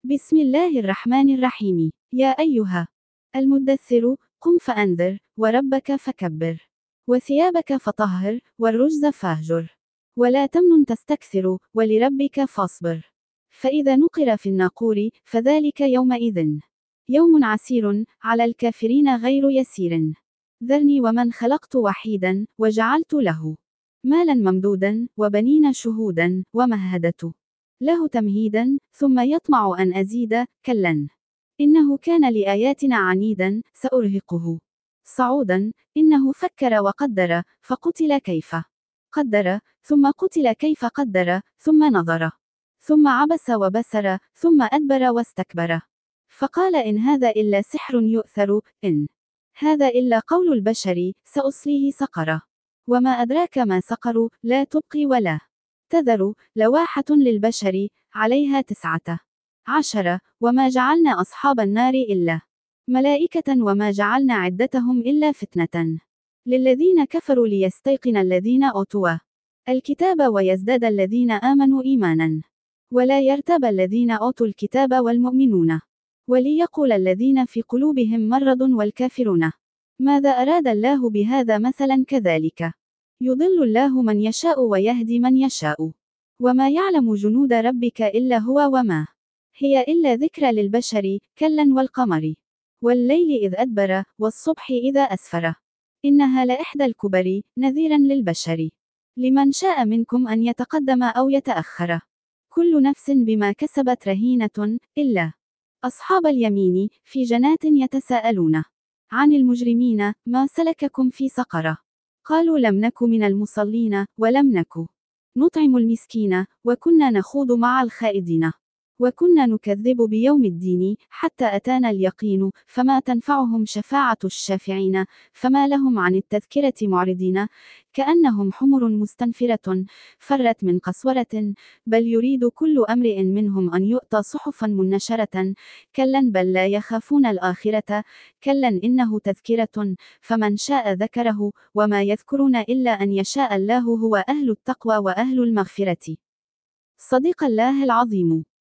بسم الله الرحمن الرحيم. يا أيها المدثر قم فأنذر وربك فكبر وثيابك فطهر والرجز فاهجر ولا تمنن تستكثر ولربك فاصبر فإذا نقر في الناقور فذلك يومئذ يوم عسير على الكافرين غير يسير ذرني ومن خلقت وحيدا وجعلت له مالا ممدودا وبنين شهودا ومهدته له تمهيدا ثم يطمع أن أزيد كلا إنه كان لآياتنا عنيدا سأرهقه صعودا إنه فكر وقدر فقتل كيف قدر ثم قتل كيف قدر ثم نظر ثم عبس وبسر ثم أدبر واستكبر فقال إن هذا إلا سحر يؤثر إن هذا إلا قول البشر سأصليه سقر وما أدراك ما سقر لا تبقي ولا تذر لواحة للبشر عليها 19 وما جعلنا أصحاب النار إلا ملائكة وما جعلنا عدتهم إلا فتنة للذين كفروا ليستيقن الذين أوتوا الكتاب ويزداد الذين آمنوا إيمانا ولا يرتاب الذين أوتوا الكتاب والمؤمنون وليقول الذين في قلوبهم مرض والكافرون ماذا أراد الله بهذا مثلا كذلك يضل الله من يشاء ويهدي من يشاء وما يعلم جنود ربك إلا هو وما هي إلا ذكرى للبشر كلا والقمر والليل إذ أدبر والصبح إذا أسفر إنها لإحدى الكبر نذيرا للبشر لمن شاء منكم أن يتقدم أو يتأخر كل نفس بما كسبت رهينة إلا أصحاب اليمين في جنات يتساءلون عن المجرمين ما سلككم في سقر قالوا لم نك من المصلين ولم نك نطعم المسكين وكنا نخوض مع الخائضين وكنا نكذب بيوم الدين حتى أتانا اليقين فما تنفعهم شفاعة الشافعين فما لهم عن التذكرة معرضين كأنهم حمر مستنفرة فرت من قسورة بل يريد كل أمرئ منهم أن يؤتى صحفا منشرة كلا بل لا يخافون الآخرة كلا إنه تذكرة فمن شاء ذكره وما يذكرون إلا أن يشاء الله هو أهل التقوى وأهل المغفرة. صدق الله العظيم.